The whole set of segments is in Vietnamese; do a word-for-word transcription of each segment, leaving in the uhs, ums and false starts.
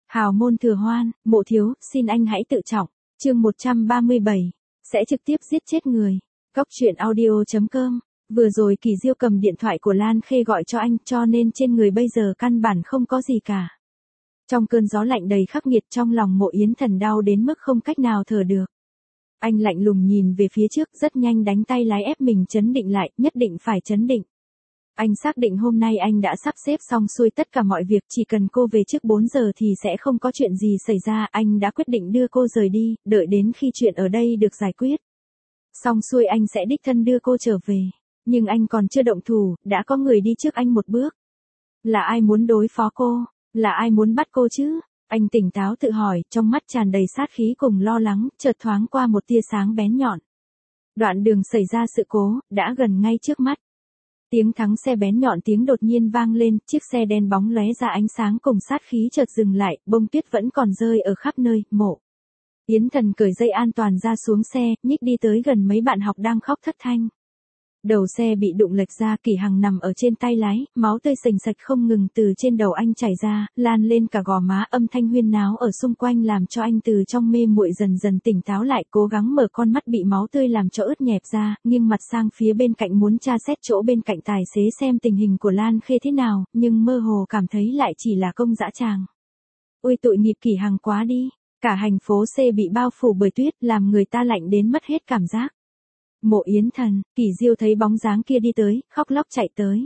Hào môn thừa hoan, mộ thiếu, xin anh hãy tự trọng. Chương một trăm ba mươi bảy. Sẽ trực tiếp giết chết người. Góc truyện audio chấm com. Vừa rồi Kỳ Diêu cầm điện thoại của Lan Khê gọi cho anh, cho nên trên người bây giờ căn bản không có gì cả. Trong cơn gió lạnh đầy khắc nghiệt, trong lòng Mộ Yến Thần đau đến mức không cách nào thở được. Anh lạnh lùng nhìn về phía trước, rất nhanh đánh tay lái ép mình trấn định lại, nhất định phải trấn định. Anh xác định hôm nay anh đã sắp xếp xong xuôi tất cả mọi việc, chỉ cần cô về trước bốn giờ thì sẽ không có chuyện gì xảy ra. Anh đã quyết định đưa cô rời đi, đợi đến khi chuyện ở đây được giải quyết xong xuôi anh sẽ đích thân đưa cô trở về. Nhưng anh còn chưa động thủ, đã có người đi trước anh một bước. Là ai muốn đối phó cô? Là ai muốn bắt cô chứ? Anh tỉnh táo tự hỏi, trong mắt tràn đầy sát khí cùng lo lắng, chợt thoáng qua một tia sáng bén nhọn. Đoạn đường xảy ra sự cố, đã gần ngay trước mắt. Tiếng thắng xe bén nhọn tiếng đột nhiên vang lên, chiếc xe đen bóng lóe ra ánh sáng cùng sát khí chợt dừng lại, bông tuyết vẫn còn rơi ở khắp nơi. Mộ Yến Thần cởi dây an toàn ra xuống xe, nhích đi tới gần mấy bạn học đang khóc thất thanh. Đầu xe bị đụng lệch ra, Kỷ Hằng nằm ở trên tay lái, máu tươi sình sạch không ngừng từ trên đầu anh chảy ra, lan lên cả gò má, âm thanh huyên náo ở xung quanh làm cho anh từ trong mê muội dần dần tỉnh táo lại, cố gắng mở con mắt bị máu tươi làm cho ướt nhẹp ra, nghiêng mặt sang phía bên cạnh muốn tra xét chỗ bên cạnh tài xế xem tình hình của Lan Khê thế nào, nhưng mơ hồ cảm thấy lại chỉ là công dã tràng. Ôi tội nghiệp Kỷ Hằng quá đi, cả thành phố C bị bao phủ bởi tuyết, làm người ta lạnh đến mất hết cảm giác. Mộ Yến Thần, Kỳ Diêu thấy bóng dáng kia đi tới, khóc lóc chạy tới.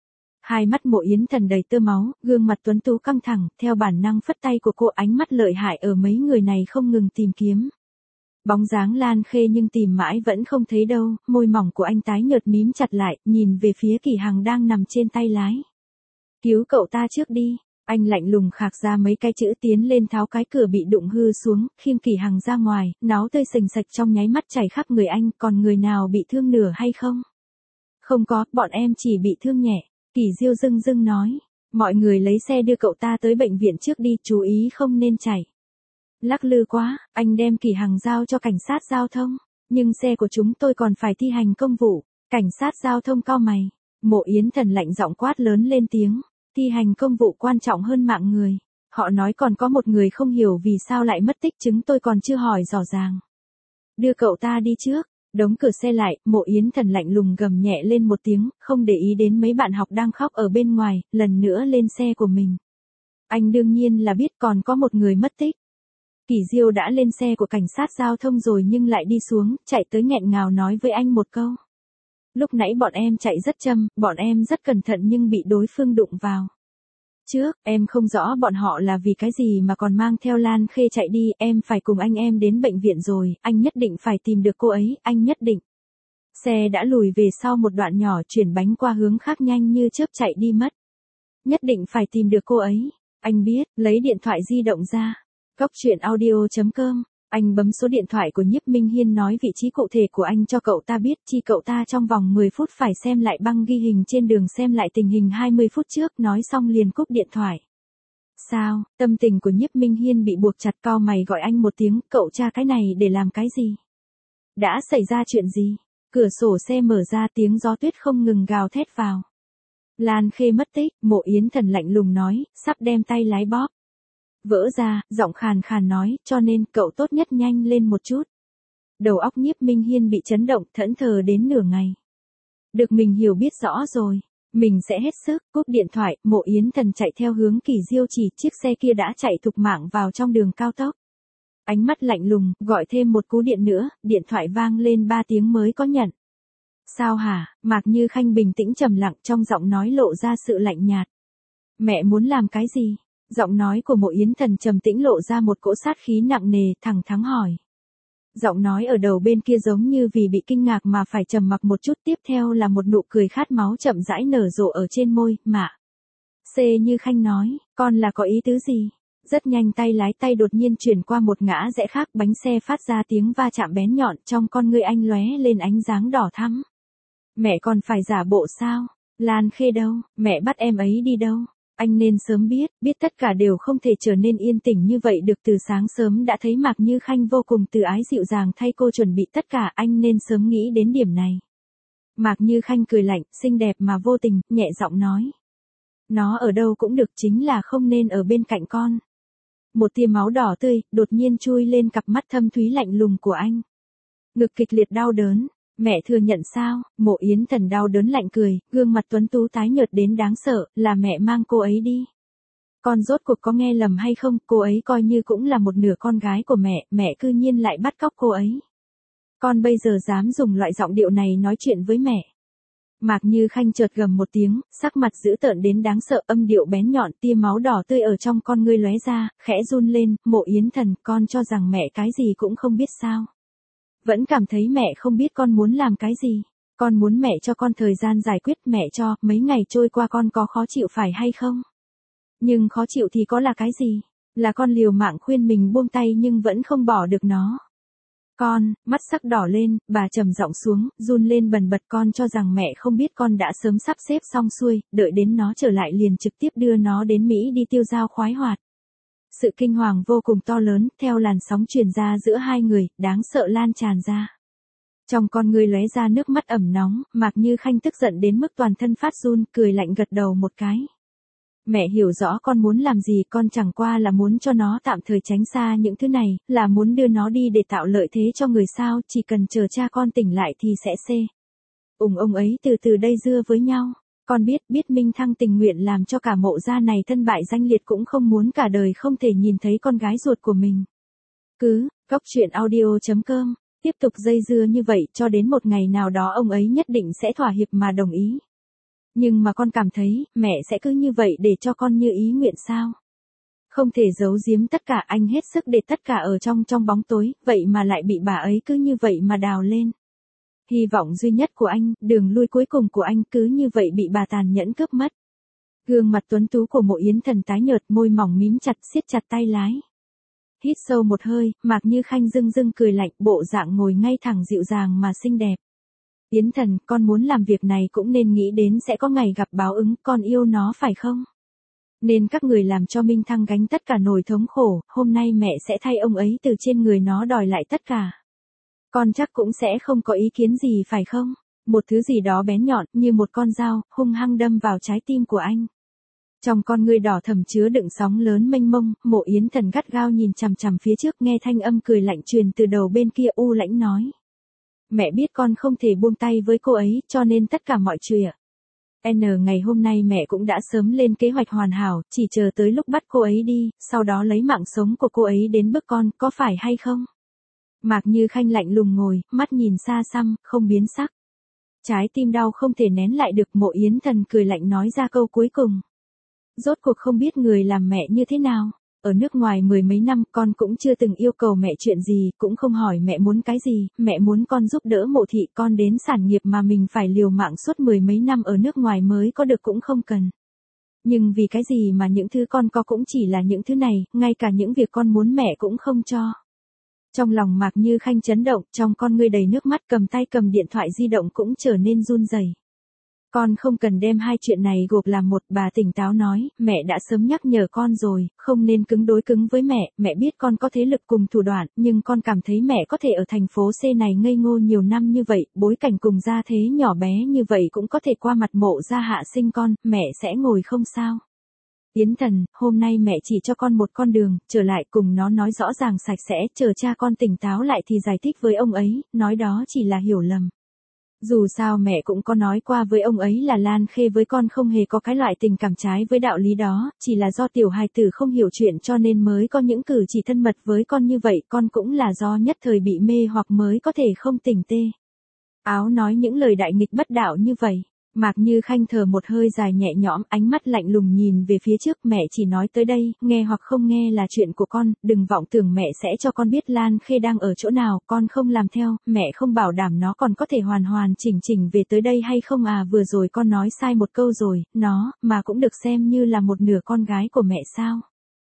Hai mắt Mộ Yến Thần đầy tơ máu, gương mặt tuấn tú căng thẳng, theo bản năng phất tay của cô, ánh mắt lợi hại ở mấy người này không ngừng tìm kiếm. Bóng dáng Lan Khê nhưng tìm mãi vẫn không thấy đâu, môi mỏng của anh tái nhợt mím chặt lại, nhìn về phía Kỷ Hằng đang nằm trên tay lái. Cứu cậu ta trước đi. Anh lạnh lùng khạc ra mấy cái chữ tiến lên tháo cái cửa bị đụng hư xuống, khiêng Kỷ Hằng ra ngoài, náu tươi sình sạch trong nháy mắt chảy khắp người anh, còn người nào bị thương nửa hay không? Không có, bọn em chỉ bị thương nhẹ, Kỳ Diêu dưng dưng nói. Mọi người lấy xe đưa cậu ta tới bệnh viện trước đi, chú ý không nên chạy. Lắc lư quá, anh đem Kỷ Hằng giao cho cảnh sát giao thông, nhưng xe của chúng tôi còn phải thi hành công vụ. Cảnh sát giao thông cau mày, Mộ Yến Thần lạnh giọng quát lớn lên tiếng. Thi hành công vụ quan trọng hơn mạng người. Họ nói còn có một người không hiểu vì sao lại mất tích, chúng tôi còn chưa hỏi rõ ràng. Đưa cậu ta đi trước. Đóng cửa xe lại, Mộ Yến Thần lạnh lùng gầm nhẹ lên một tiếng, không để ý đến mấy bạn học đang khóc ở bên ngoài, lần nữa lên xe của mình. Anh đương nhiên là biết còn có một người mất tích. Kỳ Diêu đã lên xe của cảnh sát giao thông rồi nhưng lại đi xuống, chạy tới nghẹn ngào nói với anh một câu. Lúc nãy bọn em chạy rất chậm, bọn em rất cẩn thận nhưng bị đối phương đụng vào. Trước, em không rõ bọn họ là vì cái gì mà còn mang theo Lan Khê chạy đi, em phải cùng anh em đến bệnh viện rồi, anh nhất định phải tìm được cô ấy, anh nhất định. Xe đã lùi về sau một đoạn nhỏ, chuyển bánh qua hướng khác nhanh như chớp chạy đi mất. Nhất định phải tìm được cô ấy, anh biết, lấy điện thoại di động ra. Góc truyện audio chấm com. Anh bấm số điện thoại của Nhiếp Minh Hiên nói vị trí cụ thể của anh cho cậu ta biết, chi cậu ta trong vòng mười phút phải xem lại băng ghi hình trên đường, xem lại tình hình hai mươi phút trước, nói xong liền cúp điện thoại. Sao? Tâm tình của Nhiếp Minh Hiên bị buộc chặt, cau mày gọi anh một tiếng, cậu tra cái này để làm cái gì? Đã xảy ra chuyện gì? Cửa sổ xe mở ra, tiếng gió tuyết không ngừng gào thét vào. Lan Khê mất tích, Mộ Yến Thần lạnh lùng nói, sắp đem tay lái bóp vỡ ra, giọng khàn khàn nói, cho nên cậu tốt nhất nhanh lên một chút. Đầu óc Nhiếp Minh Hiên bị chấn động, thẫn thờ đến nửa ngày. Được mình hiểu biết rõ rồi, mình sẽ hết sức. Cúp điện thoại, Mộ Yến Thần chạy theo hướng Kỳ Diêu chỉ, chiếc xe kia đã chạy thục mạng vào trong đường cao tốc. Ánh mắt lạnh lùng, gọi thêm một cú điện nữa, điện thoại vang lên ba tiếng mới có nhận. Sao hả? Mạc Như Khanh bình tĩnh trầm lặng, trong giọng nói lộ ra sự lạnh nhạt. Mẹ muốn làm cái gì? Giọng nói của Mộ Yến Thần trầm tĩnh lộ ra một cỗ sát khí nặng nề, thẳng thắn hỏi. Giọng nói ở đầu bên kia giống như vì bị kinh ngạc mà phải trầm mặc một chút, tiếp theo là một nụ cười khát máu chậm rãi nở rộ ở trên môi, mạ. C Như Khanh nói, con là có ý tứ gì? Rất nhanh tay lái tay đột nhiên chuyển qua một ngã rẽ khác, bánh xe phát ra tiếng va chạm bén nhọn, trong con ngươi anh lóe lên ánh sáng đỏ thắm. Mẹ còn phải giả bộ sao? Lan Khê đâu? Mẹ bắt em ấy đi đâu? Anh nên sớm biết, biết tất cả đều không thể trở nên yên tĩnh như vậy được, từ sáng sớm đã thấy Mạc Như Khanh vô cùng từ ái dịu dàng thay cô chuẩn bị tất cả, anh nên sớm nghĩ đến điểm này. Mạc Như Khanh cười lạnh, xinh đẹp mà vô tình, nhẹ giọng nói. Nó ở đâu cũng được, chính là không nên ở bên cạnh con. một tia máu đỏ tươi, đột nhiên chui lên cặp mắt thâm thúy lạnh lùng của anh. Ngực kịch liệt đau đớn. Mẹ thừa nhận sao? Mộ Yến Thần đau đớn lạnh cười, gương mặt tuấn tú tái nhợt đến đáng sợ, là mẹ mang cô ấy đi. Con rốt cuộc có nghe lầm hay không, cô ấy coi như cũng là một nửa con gái của mẹ, mẹ cư nhiên lại bắt cóc cô ấy. Con bây giờ dám dùng loại giọng điệu này nói chuyện với mẹ. Mạc Như Khanh chợt gầm một tiếng, sắc mặt dữ tợn đến đáng sợ, âm điệu bén nhọn, tia máu đỏ tươi ở trong con ngươi lóe ra, khẽ run lên, Mộ Yến Thần, con cho rằng mẹ cái gì cũng không biết sao. Vẫn cảm thấy mẹ không biết con muốn làm cái gì. Con muốn mẹ cho con thời gian giải quyết, mẹ cho, mấy ngày trôi qua con có khó chịu phải hay không? Nhưng khó chịu thì có là cái gì? Là con liều mạng khuyên mình buông tay nhưng vẫn không bỏ được nó. Con, mắt sắc đỏ lên, bà trầm giọng xuống, run lên bần bật, con cho rằng mẹ không biết con đã sớm sắp xếp xong xuôi, đợi đến nó trở lại liền trực tiếp đưa nó đến Mỹ đi tiêu dao khoái hoạt. Sự kinh hoàng vô cùng to lớn, theo làn sóng truyền ra giữa hai người, đáng sợ lan tràn ra. Trong con người lóe ra nước mắt ẩm nóng, Mạc Như Khanh tức giận đến mức toàn thân phát run, cười lạnh gật đầu một cái. Mẹ hiểu rõ con muốn làm gì, con chẳng qua là muốn cho nó tạm thời tránh xa những thứ này, là muốn đưa nó đi để tạo lợi thế cho người sao, chỉ cần chờ cha con tỉnh lại thì sẽ xê. Ùng ông ấy từ từ đây dưa với nhau. Con biết, biết Minh Thăng tình nguyện làm cho cả Mộ gia này thân bại danh liệt cũng không muốn cả đời không thể nhìn thấy con gái ruột của mình. Cứ, góc truyện audio chấm com, tiếp tục dây dưa như vậy cho đến một ngày nào đó ông ấy nhất định sẽ thỏa hiệp mà đồng ý. Nhưng mà con cảm thấy, mẹ sẽ cứ như vậy để cho con như ý nguyện sao? Không thể giấu giếm tất cả, anh hết sức để tất cả ở trong trong bóng tối, vậy mà lại bị bà ấy cứ như vậy mà đào lên. Hy vọng duy nhất của anh, đường lui cuối cùng của anh cứ như vậy bị bà tàn nhẫn cướp mất. Gương mặt tuấn tú của Mộ Yến Thần tái nhợt, môi mỏng mím chặt, siết chặt tay lái. Hít sâu một hơi, Mạc Như Khanh dưng dưng cười lạnh, bộ dạng ngồi ngay thẳng dịu dàng mà xinh đẹp. Yến Thần, con muốn làm việc này cũng nên nghĩ đến sẽ có ngày gặp báo ứng, con yêu nó phải không? Nên các người làm cho Minh Thăng gánh tất cả nỗi thống khổ, hôm nay mẹ sẽ thay ông ấy từ trên người nó đòi lại tất cả. Con chắc cũng sẽ không có ý kiến gì phải không? Một thứ gì đó bén nhọn, như một con dao, hung hăng đâm vào trái tim của anh. Trong con ngươi đỏ thẫm chứa đựng sóng lớn mênh mông, Mộ Yến Thần gắt gao nhìn chằm chằm phía trước, nghe thanh âm cười lạnh truyền từ đầu bên kia, u lãnh nói. Mẹ biết con không thể buông tay với cô ấy, cho nên tất cả mọi chuyện. N ngày hôm nay mẹ cũng đã sớm lên kế hoạch hoàn hảo, chỉ chờ tới lúc bắt cô ấy đi, sau đó lấy mạng sống của cô ấy đến bức con, có phải hay không? Mạc Như Khanh lạnh lùng ngồi, mắt nhìn xa xăm, không biến sắc. Trái tim đau không thể nén lại được, Mộ Yến Thần cười lạnh nói ra câu cuối cùng. Rốt cuộc không biết người làm mẹ như thế nào. Ở nước ngoài mười mấy năm, con cũng chưa từng yêu cầu mẹ chuyện gì, cũng không hỏi mẹ muốn cái gì, mẹ muốn con giúp đỡ Mộ thị, con đến sản nghiệp mà mình phải liều mạng suốt mười mấy năm ở nước ngoài mới có được cũng không cần. Nhưng vì cái gì mà những thứ con có cũng chỉ là những thứ này, ngay cả những việc con muốn mẹ cũng không cho. Trong lòng Mạc Như Khanh chấn động, trong con ngươi đầy nước mắt, cầm tay cầm điện thoại di động cũng trở nên run rẩy. Con không cần đem hai chuyện này gộp làm một, bà tỉnh táo nói, mẹ đã sớm nhắc nhở con rồi, không nên cứng đối cứng với mẹ, mẹ biết con có thế lực cùng thủ đoạn, nhưng con cảm thấy mẹ có thể ở thành phố C này ngây ngô nhiều năm như vậy, bối cảnh cùng gia thế nhỏ bé như vậy cũng có thể qua mặt Mộ gia hạ sinh con, mẹ sẽ ngồi không sao. Yến Thần, hôm nay mẹ chỉ cho con một con đường, trở lại cùng nó nói rõ ràng sạch sẽ, chờ cha con tỉnh táo lại thì giải thích với ông ấy, nói đó chỉ là hiểu lầm. Dù sao mẹ cũng có nói qua với ông ấy là Lan Khê với con không hề có cái loại tình cảm trái với đạo lý đó, chỉ là do tiểu hài tử không hiểu chuyện cho nên mới có những cử chỉ thân mật với con như vậy, con cũng là do nhất thời bị mê hoặc mới có thể không tỉnh tê. Áo nói những lời đại nghịch bất đạo như vậy. Mạc Như Khanh thở một hơi dài nhẹ nhõm, ánh mắt lạnh lùng nhìn về phía trước, mẹ chỉ nói tới đây, nghe hoặc không nghe là chuyện của con, đừng vọng tưởng mẹ sẽ cho con biết Lan Khê đang ở chỗ nào, con không làm theo, mẹ không bảo đảm nó còn có thể hoàn hoàn chỉnh chỉnh về tới đây hay không à, vừa rồi con nói sai một câu rồi, nó, mà cũng được xem như là một nửa con gái của mẹ sao.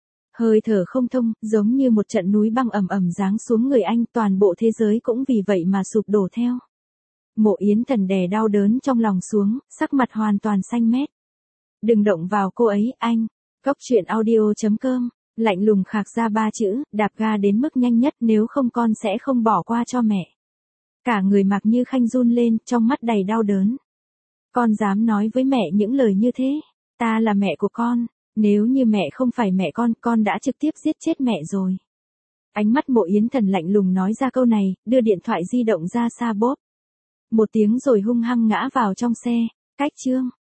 Hơi thở không thông, giống như một trận núi băng ầm ầm giáng xuống người anh, toàn bộ thế giới cũng vì vậy mà sụp đổ theo. Mộ Yến Thần đè đau đớn trong lòng xuống, sắc mặt hoàn toàn xanh mét. Đừng động vào cô ấy, anh. Góc truyện audio chấm com, lạnh lùng khạc ra ba chữ, đạp ga đến mức nhanh nhất, nếu không con sẽ không bỏ qua cho mẹ. Cả người Mạc Như Khanh run lên, trong mắt đầy đau đớn. Con dám nói với mẹ những lời như thế, ta là mẹ của con, Nếu như mẹ không phải mẹ con, con đã trực tiếp giết chết mẹ rồi. Ánh mắt Mộ Yến Thần lạnh lùng nói ra câu này, đưa điện thoại di động ra xa bóp. Một tiếng rồi hung hăng ngã vào trong xe. Cách chương.